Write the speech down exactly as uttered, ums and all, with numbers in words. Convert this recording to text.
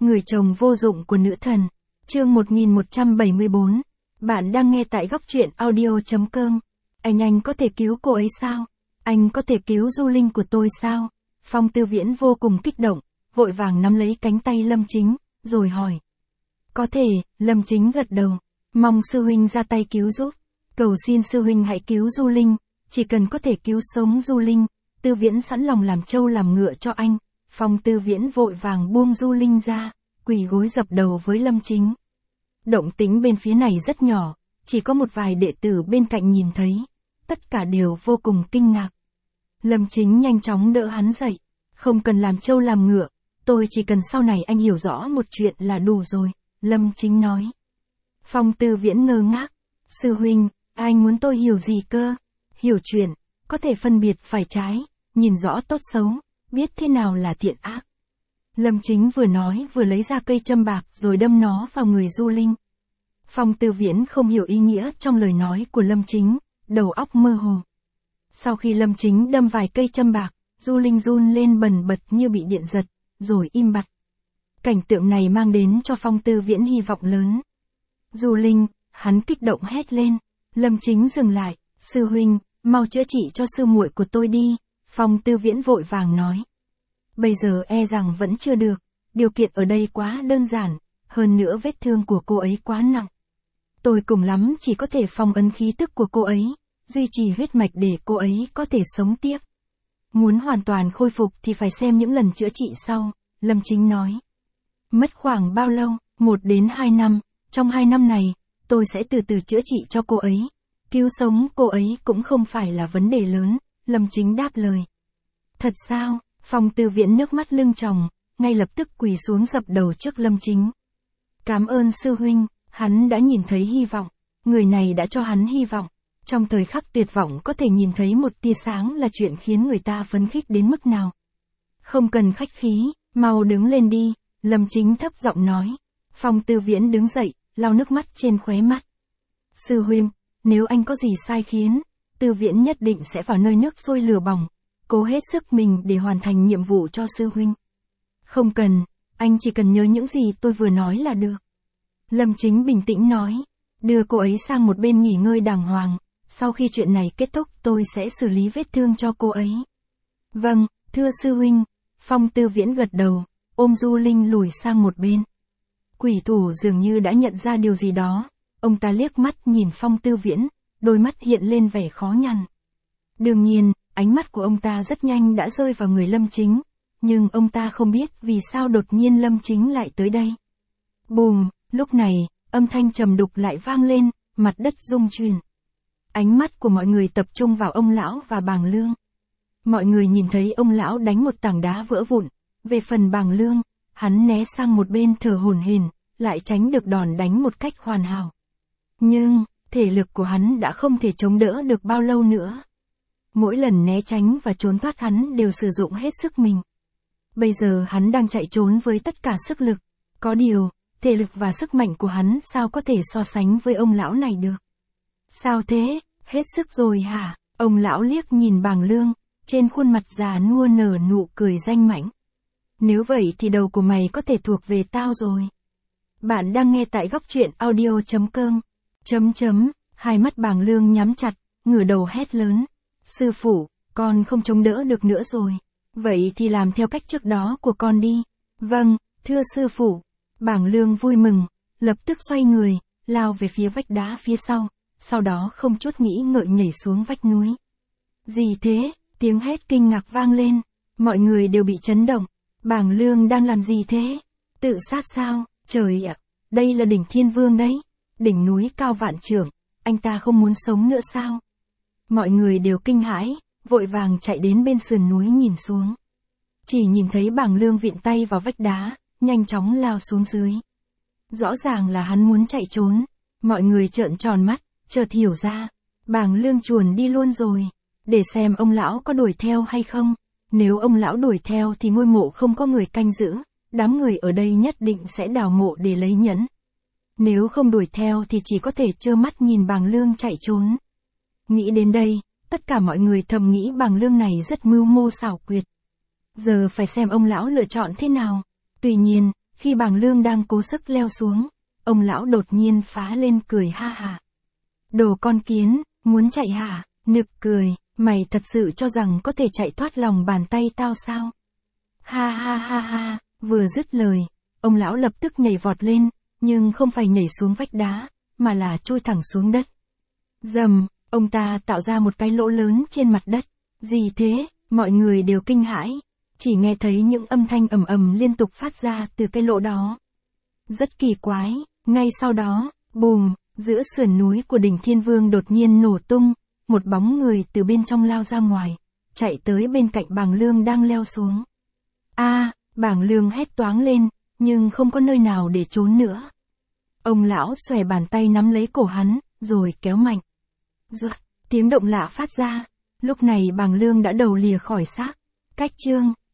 Người chồng vô dụng của nữ thần. Chương một nghìn một trăm bảy mươi bốn. Bạn đang nghe tại góc truyện audio chấm com. Anh anh có thể cứu cô ấy sao? Anh có thể cứu Du Linh của tôi sao? Phong Tư Viễn vô cùng kích động, vội vàng nắm lấy cánh tay Lâm Chính, rồi hỏi. Có thể, Lâm Chính gật đầu. Mong sư huynh ra tay cứu giúp. Cầu xin sư huynh hãy cứu Du Linh, chỉ cần có thể cứu sống Du Linh, Tư Viễn sẵn lòng làm trâu làm ngựa cho anh. Phong Tư Viễn vội vàng buông Du Linh ra, quỳ gối dập đầu với Lâm Chính. Động tĩnh bên phía này rất nhỏ, chỉ có một vài đệ tử bên cạnh nhìn thấy, tất cả đều vô cùng kinh ngạc. Lâm Chính nhanh chóng đỡ hắn dậy, không cần làm trâu làm ngựa, tôi chỉ cần sau này anh hiểu rõ một chuyện là đủ rồi, Lâm Chính nói. Phong Tư Viễn ngơ ngác, sư huynh, anh muốn tôi hiểu gì cơ? Hiểu chuyện, có thể phân biệt phải trái, nhìn rõ tốt xấu, biết thế nào là thiện ác. Lâm Chính vừa nói vừa lấy ra cây châm bạc rồi đâm nó vào người Du Linh. Phong Tư Viễn không hiểu ý nghĩa trong lời nói của Lâm Chính, đầu óc mơ hồ. Sau khi Lâm Chính đâm vài cây châm bạc, Du Linh run lên bần bật như bị điện giật, rồi im bặt. Cảnh tượng này mang đến cho Phong Tư Viễn hy vọng lớn. Du Linh, hắn kích động hét lên. Lâm Chính dừng lại, sư huynh, mau chữa trị cho sư muội của tôi đi, Phong Tư Viễn vội vàng nói. Bây giờ e rằng vẫn chưa được, điều kiện ở đây quá đơn giản, hơn nữa vết thương của cô ấy quá nặng. Tôi cùng lắm chỉ có thể phong ấn khí tức của cô ấy, duy trì huyết mạch để cô ấy có thể sống tiếp. Muốn hoàn toàn khôi phục thì phải xem những lần chữa trị sau, Lâm Chính nói. Mất khoảng bao lâu? Một đến hai năm, trong hai năm này, tôi sẽ từ từ chữa trị cho cô ấy. Cứu sống cô ấy cũng không phải là vấn đề lớn, Lâm Chính đáp lời. Thật sao? Phong Tư Viễn nước mắt lưng tròng, ngay lập tức quỳ xuống dập đầu trước Lâm Chính. Cảm ơn sư huynh, hắn đã nhìn thấy hy vọng, người này đã cho hắn hy vọng. Trong thời khắc tuyệt vọng có thể nhìn thấy một tia sáng là chuyện khiến người ta phấn khích đến mức nào. Không cần khách khí, mau đứng lên đi, Lâm Chính thấp giọng nói. Phong Tư Viễn đứng dậy, lau nước mắt trên khóe mắt. Sư huynh, nếu anh có gì sai khiến, Tư Viễn nhất định sẽ vào nơi nước sôi lửa bỏng, cố hết sức mình để hoàn thành nhiệm vụ cho sư huynh. Không cần, anh chỉ cần nhớ những gì tôi vừa nói là được. Lâm Chính bình tĩnh nói, đưa cô ấy sang một bên nghỉ ngơi đàng hoàng, sau khi chuyện này kết thúc tôi sẽ xử lý vết thương cho cô ấy. Vâng, thưa sư huynh, Phong Tư Viễn gật đầu, ôm Du Linh lùi sang một bên. Quỷ thủ dường như đã nhận ra điều gì đó, ông ta liếc mắt nhìn Phong Tư Viễn, đôi mắt hiện lên vẻ khó nhằn. Đương nhiên, ánh mắt của ông ta rất nhanh đã rơi vào người Lâm Chính, nhưng ông ta không biết vì sao đột nhiên Lâm Chính lại tới đây. Bùm, lúc này, âm thanh trầm đục lại vang lên, mặt đất rung chuyển. Ánh mắt của mọi người tập trung vào ông lão và Bàng Lương. Mọi người nhìn thấy ông lão đánh một tảng đá vỡ vụn, về phần Bàng Lương, hắn né sang một bên thở hổn hển, lại tránh được đòn đánh một cách hoàn hảo. Nhưng, thể lực của hắn đã không thể chống đỡ được bao lâu nữa. Mỗi lần né tránh và trốn thoát hắn đều sử dụng hết sức mình. Bây giờ hắn đang chạy trốn với tất cả sức lực. Có điều, thể lực và sức mạnh của hắn sao có thể so sánh với ông lão này được. Sao thế, hết sức rồi hả? Ông lão liếc nhìn Bàng Lương, trên khuôn mặt già nua nở nụ cười danh mãnh. Nếu vậy thì đầu của mày có thể thuộc về tao rồi. Bạn đang nghe tại góc truyện audio chấm com. Chấm chấm, hai mắt Bàng Lương nhắm chặt, ngửa đầu hét lớn. Sư phụ, con không chống đỡ được nữa rồi. Vậy thì làm theo cách trước đó của con đi. Vâng, thưa sư phụ. Bàng Lương vui mừng, lập tức xoay người, lao về phía vách đá phía sau, sau đó không chút nghĩ ngợi nhảy xuống vách núi. Gì thế? Tiếng hét kinh ngạc vang lên, mọi người đều bị chấn động. Bàng Lương đang làm gì thế? Tự sát sao? Trời ạ, đây là đỉnh Thiên Vương đấy, đỉnh núi cao vạn trượng, anh ta không muốn sống nữa sao? Mọi người đều kinh hãi, vội vàng chạy đến bên sườn núi nhìn xuống. Chỉ nhìn thấy Bàng Lương vịn tay vào vách đá, nhanh chóng lao xuống dưới. Rõ ràng là hắn muốn chạy trốn, mọi người trợn tròn mắt, chợt hiểu ra, Bàng Lương chuồn đi luôn rồi, để xem ông lão có đuổi theo hay không. Nếu ông lão đuổi theo thì ngôi mộ không có người canh giữ, đám người ở đây nhất định sẽ đào mộ để lấy nhẫn. Nếu không đuổi theo thì chỉ có thể trơ mắt nhìn Bàng Lương chạy trốn. Nghĩ đến đây, tất cả mọi người thầm nghĩ Bàng Lương này rất mưu mô xảo quyệt. Giờ phải xem ông lão lựa chọn thế nào. Tuy nhiên, Khi bàng lương đang cố sức leo xuống, ông lão đột nhiên phá lên cười ha hả. Đồ con kiến, muốn chạy hả? Nực cười, mày thật sự cho rằng có thể chạy thoát lòng bàn tay tao sao? Ha ha ha ha, vừa dứt lời, ông lão lập tức nhảy vọt lên, nhưng không phải nhảy xuống vách đá, mà là trôi thẳng xuống đất. Dầm, ông ta tạo ra một cái lỗ lớn trên mặt đất. Gì thế? Mọi người đều kinh hãi, chỉ nghe thấy những âm thanh ầm ầm liên tục phát ra từ cái lỗ đó. Rất kỳ quái, ngay sau đó, bùm, giữa sườn núi của đỉnh Thiên Vương đột nhiên nổ tung, một bóng người từ bên trong lao ra ngoài, chạy tới bên cạnh bàng lương đang leo xuống. A, à, bàng lương hét toáng lên, nhưng không có nơi nào để trốn nữa. Ông lão xòe bàn tay nắm lấy cổ hắn, rồi kéo mạnh. Ruột, tiếng động lạ phát ra, lúc này bàng lương đã đầu lìa khỏi xác. Cách chương